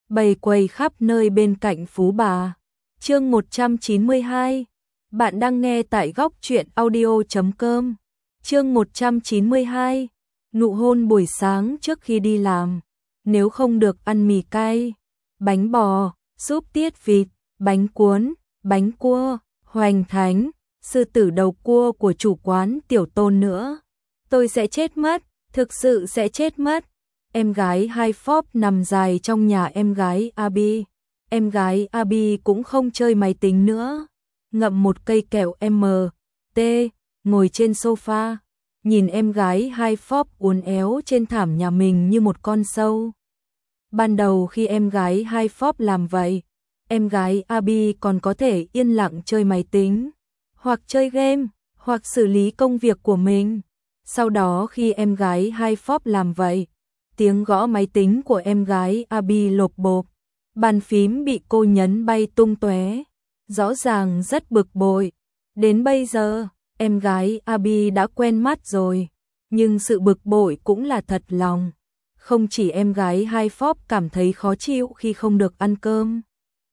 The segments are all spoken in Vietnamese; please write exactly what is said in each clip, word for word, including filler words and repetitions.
bày quầy khắp nơi bên cạnh Phú Bà. Chương một trăm chín mươi hai. Bạn đang nghe tại góc truyện audio chấm com. Chương một trăm chín mươi hai. Nụ hôn buổi sáng trước khi đi làm. Nếu không được ăn mì cay, bánh bò, súp tiết vịt, bánh cuốn, bánh cua, hoành thánh, sư tử đầu cua của chủ quán Tiểu Tôn nữa, tôi sẽ chết mất, thực sự sẽ chết mất. Em gái hai Forbes nằm dài trong nhà em gái Abby. Em gái Abby cũng không chơi máy tính nữa, ngậm một cây kẹo em tê, ngồi trên sofa, nhìn em gái hai Forbes uốn éo trên thảm nhà mình như một con sâu. Ban đầu khi em gái hai Forbes làm vậy, em gái Abby còn có thể yên lặng chơi máy tính, hoặc chơi game, hoặc xử lý công việc của mình. Sau đó khi em gái hai Forbes làm vậy, tiếng gõ máy tính của em gái Abby lộp bộp, bàn phím bị cô nhấn bay tung tóe, rõ ràng rất bực bội. Đến bây giờ, em gái Abby đã quen mắt rồi, nhưng sự bực bội cũng là thật lòng. Không chỉ em gái hai Forbes cảm thấy khó chịu khi không được ăn cơm.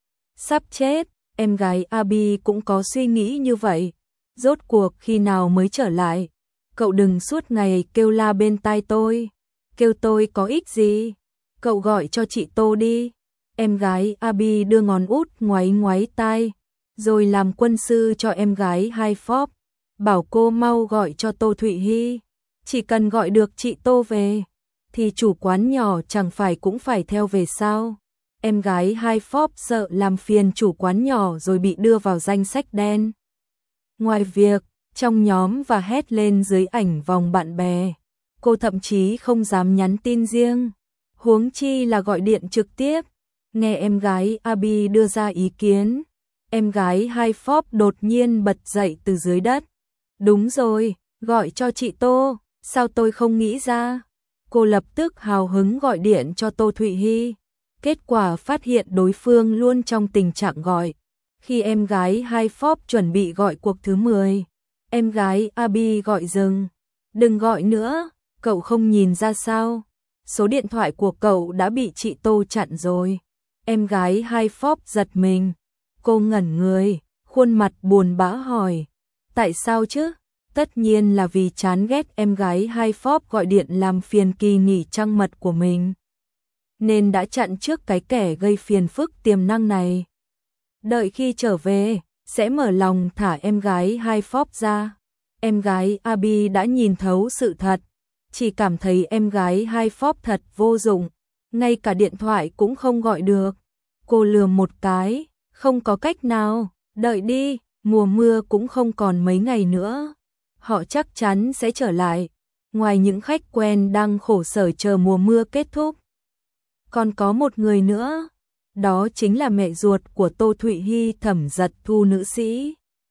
Sắp chết, em gái Abby cũng có suy nghĩ như vậy. Rốt cuộc khi nào mới trở lại? Cậu đừng suốt ngày kêu la bên tai tôi. Kêu tôi có ích gì? Cậu gọi cho chị Tô đi. Em gái Abby đưa ngón út ngoáy ngoáy tai, rồi làm quân sư cho em gái hai Forbes. Bảo cô mau gọi cho Tô Thụy Hy. Chỉ cần gọi được chị Tô về, thì chủ quán nhỏ chẳng phải cũng phải theo về sao? Em gái hai Forbes sợ làm phiền chủ quán nhỏ rồi bị đưa vào danh sách đen. Ngoài việc trong nhóm và hét lên dưới ảnh vòng bạn bè, cô thậm chí không dám nhắn tin riêng, huống chi là gọi điện trực tiếp. Nghe em gái Abby đưa ra ý kiến, em gái hai Forbes đột nhiên bật dậy từ dưới đất. Đúng rồi, gọi cho chị Tô, sao tôi không nghĩ ra? Cô lập tức hào hứng gọi điện cho Tô Thụy Hy. Kết quả phát hiện đối phương luôn trong tình trạng gọi. Khi em gái hai Forbes chuẩn bị gọi cuộc thứ mười, em gái Abby gọi dừng. Đừng gọi nữa, cậu không nhìn ra sao? Số điện thoại của cậu đã bị chị Tô chặn rồi. Em gái hai Forbes giật mình. Cô ngẩn người, khuôn mặt buồn bã hỏi. Tại sao chứ? Tất nhiên là vì chán ghét em gái hai Forbes gọi điện làm phiền kỳ nghỉ trăng mật của mình, nên đã chặn trước cái kẻ gây phiền phức tiềm năng này. Đợi khi trở về, sẽ mở lòng thả em gái hai Forbes ra. Em gái Abby đã nhìn thấu sự thật, chỉ cảm thấy em gái hai Forbes thật vô dụng, ngay cả điện thoại cũng không gọi được. Cô lườm một cái, không có cách nào, đợi đi, mùa mưa cũng không còn mấy ngày nữa. Họ chắc chắn sẽ trở lại. Ngoài những khách quen đang khổ sở chờ mùa mưa kết thúc, còn có một người nữa, đó chính là mẹ ruột của Tô Thụy Hy, Thẩm Dật Thu nữ sĩ.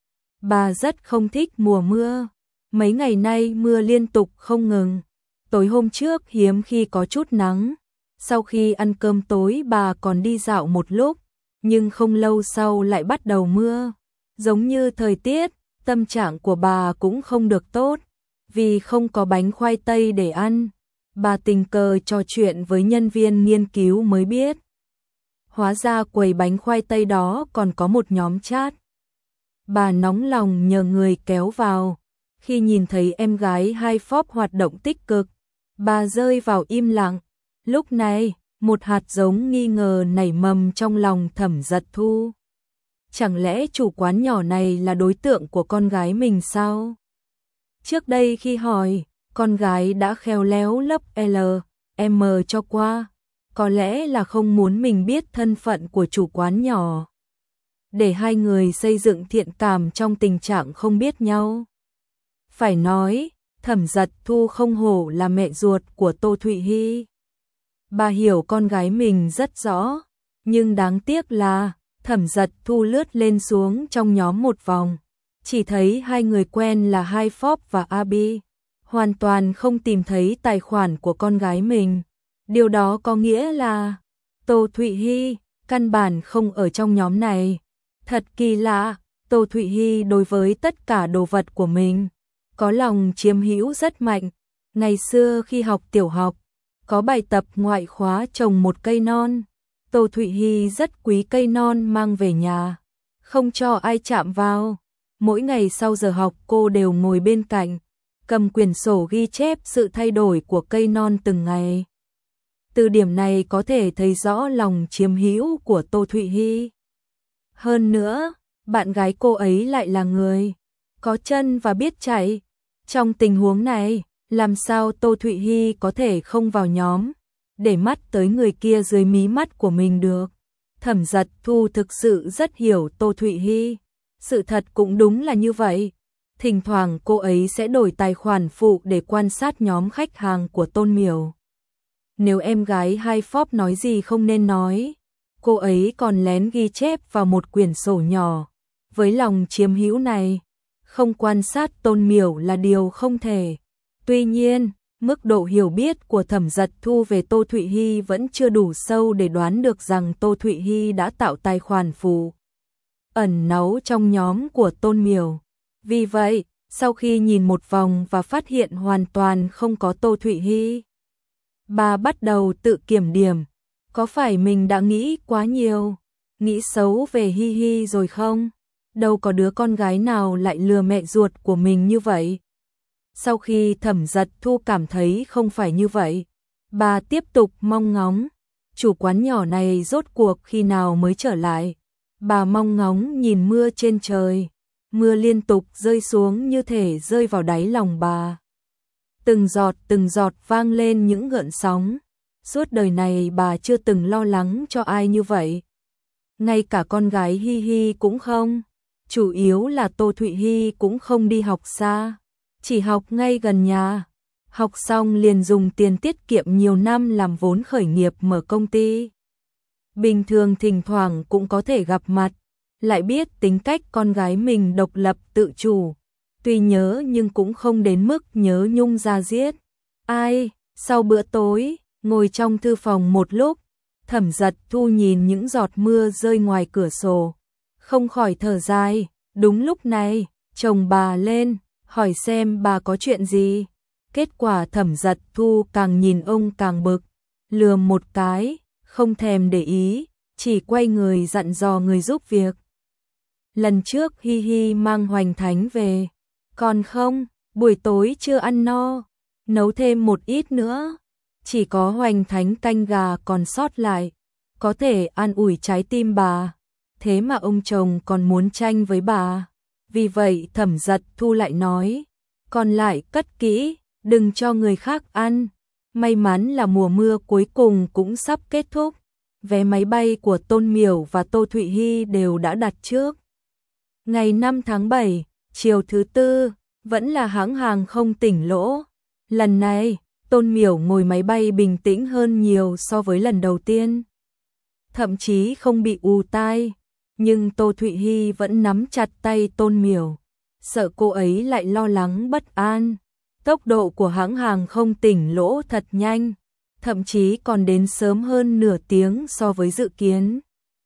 Bà rất không thích mùa mưa, mấy ngày nay mưa liên tục không ngừng. Tối hôm trước hiếm khi có chút nắng. Sau khi ăn cơm tối bà còn đi dạo một lúc, nhưng không lâu sau lại bắt đầu mưa. Giống như thời tiết, tâm trạng của bà cũng không được tốt, vì không có bánh khoai tây để ăn. Bà tình cờ trò chuyện với nhân viên nghiên cứu mới biết, hóa ra quầy bánh khoai tây đó còn có một nhóm chat. Bà nóng lòng nhờ người kéo vào. Khi nhìn thấy em gái hai Forbes hoạt động tích cực, bà rơi vào im lặng. Lúc này, một hạt giống nghi ngờ nảy mầm trong lòng Thẩm Dật Thu. Chẳng lẽ chủ quán nhỏ này là đối tượng của con gái mình sao? Trước đây khi hỏi, con gái đã khéo léo lấp L, M cho qua. Có lẽ là không muốn mình biết thân phận của chủ quán nhỏ, để hai người xây dựng thiện cảm trong tình trạng không biết nhau. Phải nói, Thẩm Dật Thu không hổ là mẹ ruột của Tô Thụy Hy. Bà hiểu con gái mình rất rõ, nhưng đáng tiếc là Thẩm Dật Thu lướt lên xuống trong nhóm một vòng, chỉ thấy hai người quen là hai Forbes và Abby, hoàn toàn không tìm thấy tài khoản của con gái mình. Điều đó có nghĩa là Tô Thụy Hy căn bản không ở trong nhóm này. Thật kỳ lạ, Tô Thụy Hy đối với tất cả đồ vật của mình có lòng chiếm hữu rất mạnh. Ngày xưa khi học tiểu học, có bài tập ngoại khóa trồng một cây non, Tô Thụy Hy rất quý cây non mang về nhà, không cho ai chạm vào. Mỗi ngày sau giờ học cô đều ngồi bên cạnh, cầm quyển sổ ghi chép sự thay đổi của cây non từng ngày. Từ điểm này có thể thấy rõ lòng chiếm hữu của Tô Thụy Hy. Hơn nữa, bạn gái cô ấy lại là người có chân và biết chạy. Trong tình huống này, làm sao Tô Thụy Hy có thể không vào nhóm, để mắt tới người kia dưới mí mắt của mình được. Thẩm Dật Thu thực sự rất hiểu Tô Thụy Hy. Sự thật cũng đúng là như vậy. Thỉnh thoảng cô ấy sẽ đổi tài khoản phụ để quan sát nhóm khách hàng của Tôn Miểu. Nếu em gái hai phóp nói gì không nên nói, cô ấy còn lén ghi chép vào một quyển sổ nhỏ. Với lòng chiếm hữu này, không quan sát Tôn Miểu là điều không thể. Tuy nhiên, mức độ hiểu biết của Thẩm Dật Thu về Tô Thụy Hy vẫn chưa đủ sâu để đoán được rằng Tô Thụy Hy đã tạo tài khoản phụ ẩn náu trong nhóm của Tôn Miểu. Vì vậy, sau khi nhìn một vòng và phát hiện hoàn toàn không có Tô Thụy Hy, bà bắt đầu tự kiểm điểm. Có phải mình đã nghĩ quá nhiều, nghĩ xấu về Hy Hy rồi không? Đâu có đứa con gái nào lại lừa mẹ ruột của mình như vậy. Sau khi Thẩm Dật Thu cảm thấy không phải như vậy, bà tiếp tục mong ngóng. Chủ quán nhỏ này rốt cuộc khi nào mới trở lại? Bà mong ngóng nhìn mưa trên trời. Mưa liên tục rơi xuống như thể rơi vào đáy lòng bà. Từng giọt từng giọt vang lên những gợn sóng. Suốt đời này bà chưa từng lo lắng cho ai như vậy. Ngay cả con gái Hy Hy cũng không. Chủ yếu là Tô Thụy Hy cũng không đi học xa, chỉ học ngay gần nhà. Học xong liền dùng tiền tiết kiệm nhiều năm làm vốn khởi nghiệp mở công ty. Bình thường thỉnh thoảng cũng có thể gặp mặt, lại biết tính cách con gái mình độc lập tự chủ. Tuy nhớ nhưng cũng không đến mức nhớ nhung ra giết. Ai, sau bữa tối, ngồi trong thư phòng một lúc, Thẩm Dật Thu nhìn những giọt mưa rơi ngoài cửa sổ, không khỏi thở dài. Đúng lúc này, chồng bà lên, hỏi xem bà có chuyện gì. Kết quả Thẩm Dật Thu càng nhìn ông càng bực, lườm một cái, không thèm để ý, chỉ quay người dặn dò người giúp việc. Lần trước Hy Hy mang hoành thánh về, còn không, buổi tối chưa ăn no, nấu thêm một ít nữa. Chỉ có hoành thánh canh gà còn sót lại, có thể an ủi trái tim bà. Thế mà ông chồng còn muốn tranh với bà. Vì vậy Thẩm Dật Thu lại nói, còn lại cất kỹ, đừng cho người khác ăn. May mắn là mùa mưa cuối cùng cũng sắp kết thúc. Vé máy bay của Tôn Miểu và Tô Thụy Hy đều đã đặt trước. Ngày năm tháng bảy, chiều thứ tư, vẫn là hãng hàng không Tỉnh Lỗ. Lần này, Tôn Miểu ngồi máy bay bình tĩnh hơn nhiều so với lần đầu tiên. Thậm chí không bị ù tai. Nhưng Tô Thụy Hy vẫn nắm chặt tay Tôn Miểu, sợ cô ấy lại lo lắng bất an. Tốc độ của hãng hàng không Tỉnh Lỗ thật nhanh, thậm chí còn đến sớm hơn nửa tiếng so với dự kiến.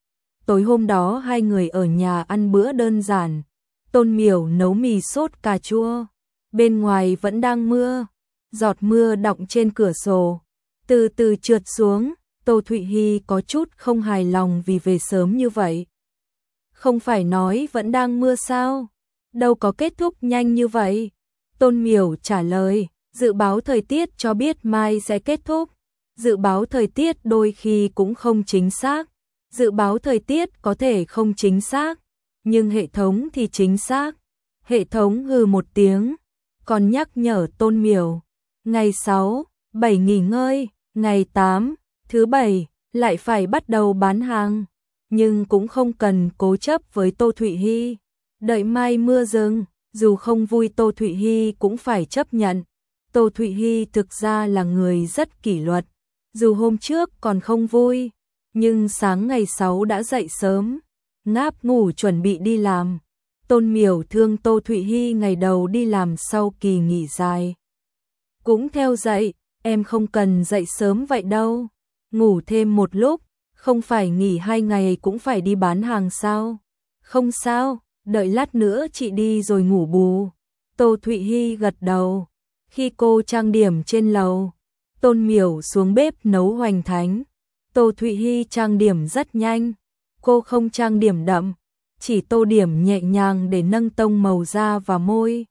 Tối hôm đó hai người ở nhà ăn bữa đơn giản. Tôn Miểu nấu mì sốt cà chua. Bên ngoài vẫn đang mưa, giọt mưa đọng trên cửa sổ, từ từ trượt xuống. Tô Thụy Hy có chút không hài lòng vì về sớm như vậy. Không phải nói vẫn đang mưa sao? Đâu có kết thúc nhanh như vậy. Tôn Miểu trả lời, dự báo thời tiết cho biết mai sẽ kết thúc. Dự báo thời tiết đôi khi cũng không chính xác. Dự báo thời tiết có thể không chính xác, nhưng hệ thống thì chính xác. Hệ thống hừ một tiếng, còn nhắc nhở Tôn Miểu. Ngày sáu, bảy nghỉ ngơi, ngày tám, thứ bảy, lại phải bắt đầu bán hàng. Nhưng cũng không cần cố chấp với Tô Thụy Hy. Đợi mai mưa dừng, dù không vui Tô Thụy Hy cũng phải chấp nhận. Tô Thụy Hy thực ra là người rất kỷ luật. Dù hôm trước còn không vui, nhưng sáng ngày sáu đã dậy sớm, ngáp ngủ chuẩn bị đi làm. Tôn Miểu thương Tô Thụy Hy ngày đầu đi làm sau kỳ nghỉ dài. Cũng theo dậy, em không cần dậy sớm vậy đâu. Ngủ thêm một lúc, không phải nghỉ hai ngày cũng phải đi bán hàng sao? Không sao, đợi lát nữa chị đi rồi ngủ bù. Tô Thụy Hy gật đầu. Khi cô trang điểm trên lầu, Tôn Miểu xuống bếp nấu hoành thánh. Tô Thụy Hi trang điểm rất nhanh, cô không trang điểm đậm, chỉ tô điểm nhẹ nhàng để nâng tông màu da và môi.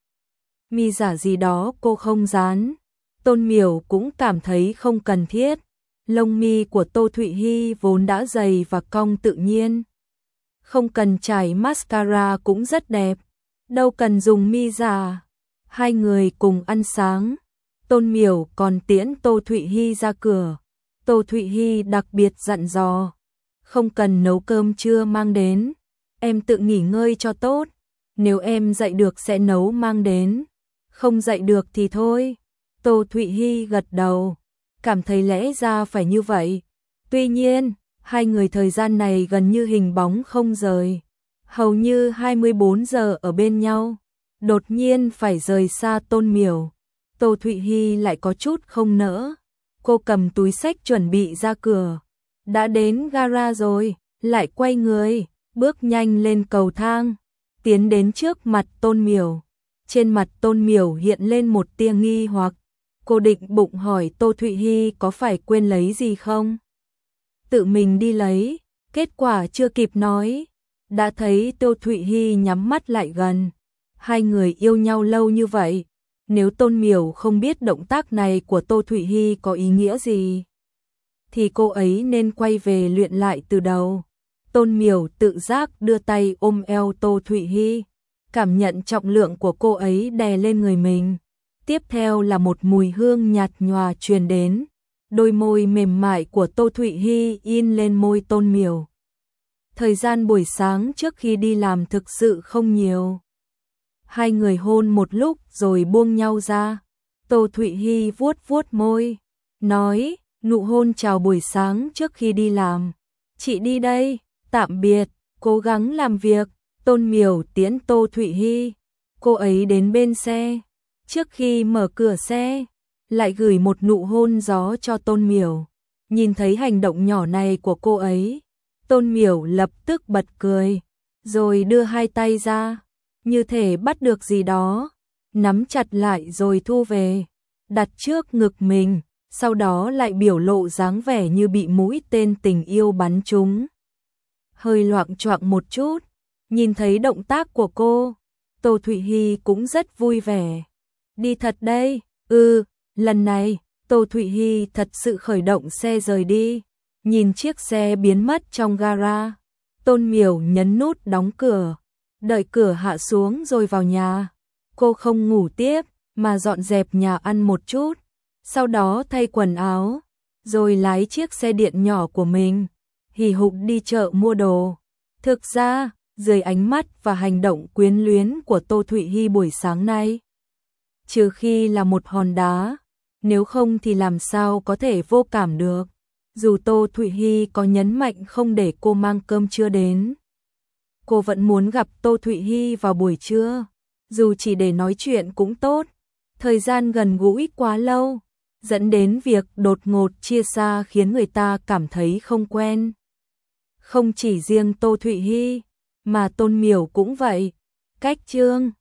Mi giả gì đó cô không dán. Tôn Miểu cũng cảm thấy không cần thiết. Lông mi của Tô Thụy Hi vốn đã dày và cong tự nhiên. Không cần chải mascara cũng rất đẹp. Đâu cần dùng mi giả. Hai người cùng ăn sáng. Tôn Miểu còn tiễn Tô Thụy Hi ra cửa. Tô Thụy Hi đặc biệt dặn dò. Không cần nấu cơm trưa mang đến. Em tự nghỉ ngơi cho tốt. Nếu em dậy được sẽ nấu mang đến. Không dậy được thì thôi. Tô Thụy Hi gật đầu. Cảm thấy lẽ ra phải như vậy. Tuy nhiên, hai người thời gian này gần như hình bóng không rời. Hầu như hai mươi bốn giờ ở bên nhau. Đột nhiên phải rời xa Tôn Miểu. Tô Thụy Hi lại có chút không nỡ. Cô cầm túi xách chuẩn bị ra cửa. Đã đến gara rồi, lại quay người, bước nhanh lên cầu thang, tiến đến trước mặt Tôn Miểu. Trên mặt Tôn Miểu hiện lên một tia nghi hoặc. Cô định bụng hỏi Tô Thụy Hi có phải quên lấy gì không? Tự mình đi lấy, kết quả chưa kịp nói. Đã thấy Tô Thụy Hi nhắm mắt lại gần. Hai người yêu nhau lâu như vậy. Nếu Tôn Miểu không biết động tác này của Tô Thụy Hi có ý nghĩa gì, thì cô ấy nên quay về luyện lại từ đầu. Tôn Miểu tự giác đưa tay ôm eo Tô Thụy Hi, cảm nhận trọng lượng của cô ấy đè lên người mình. Tiếp theo là một mùi hương nhạt nhòa truyền đến. Đôi môi mềm mại của Tô Thụy Hi in lên môi Tôn Miểu. Thời gian buổi sáng trước khi đi làm thực sự không nhiều. Hai người hôn một lúc rồi buông nhau ra. Tô Thụy Hi vuốt vuốt môi, nói, nụ hôn chào buổi sáng trước khi đi làm. Chị đi đây, tạm biệt, cố gắng làm việc. Tôn Miểu tiễn Tô Thụy Hi. Cô ấy đến bên xe. Trước khi mở cửa xe, lại gửi một nụ hôn gió cho Tôn Miểu. Nhìn thấy hành động nhỏ này của cô ấy, Tôn Miểu lập tức bật cười, rồi đưa hai tay ra, như thể bắt được gì đó, nắm chặt lại rồi thu về, đặt trước ngực mình, sau đó lại biểu lộ dáng vẻ như bị mũi tên tình yêu bắn trúng. Hơi loạng choạng một chút, nhìn thấy động tác của cô, Tô Thụy Hi cũng rất vui vẻ. Đi thật đây, ừ, lần này, Tô Thụy Hi thật sự khởi động xe rời đi, nhìn chiếc xe biến mất trong gara. Tôn Miểu nhấn nút đóng cửa, đợi cửa hạ xuống rồi vào nhà. Cô không ngủ tiếp, mà dọn dẹp nhà ăn một chút, sau đó thay quần áo, rồi lái chiếc xe điện nhỏ của mình, hì hục đi chợ mua đồ. Thực ra, dưới ánh mắt và hành động quyến luyến của Tô Thụy Hi buổi sáng nay, trừ khi là một hòn đá, nếu không thì làm sao có thể vô cảm được. Dù Tô Thụy Hi có nhấn mạnh không để cô mang cơm trưa đến, cô vẫn muốn gặp Tô Thụy Hi vào buổi trưa, dù chỉ để nói chuyện cũng tốt. Thời gian gần gũi quá lâu, dẫn đến việc đột ngột chia xa khiến người ta cảm thấy không quen. Không chỉ riêng Tô Thụy Hi, mà Tôn Miểu cũng vậy. Cách chương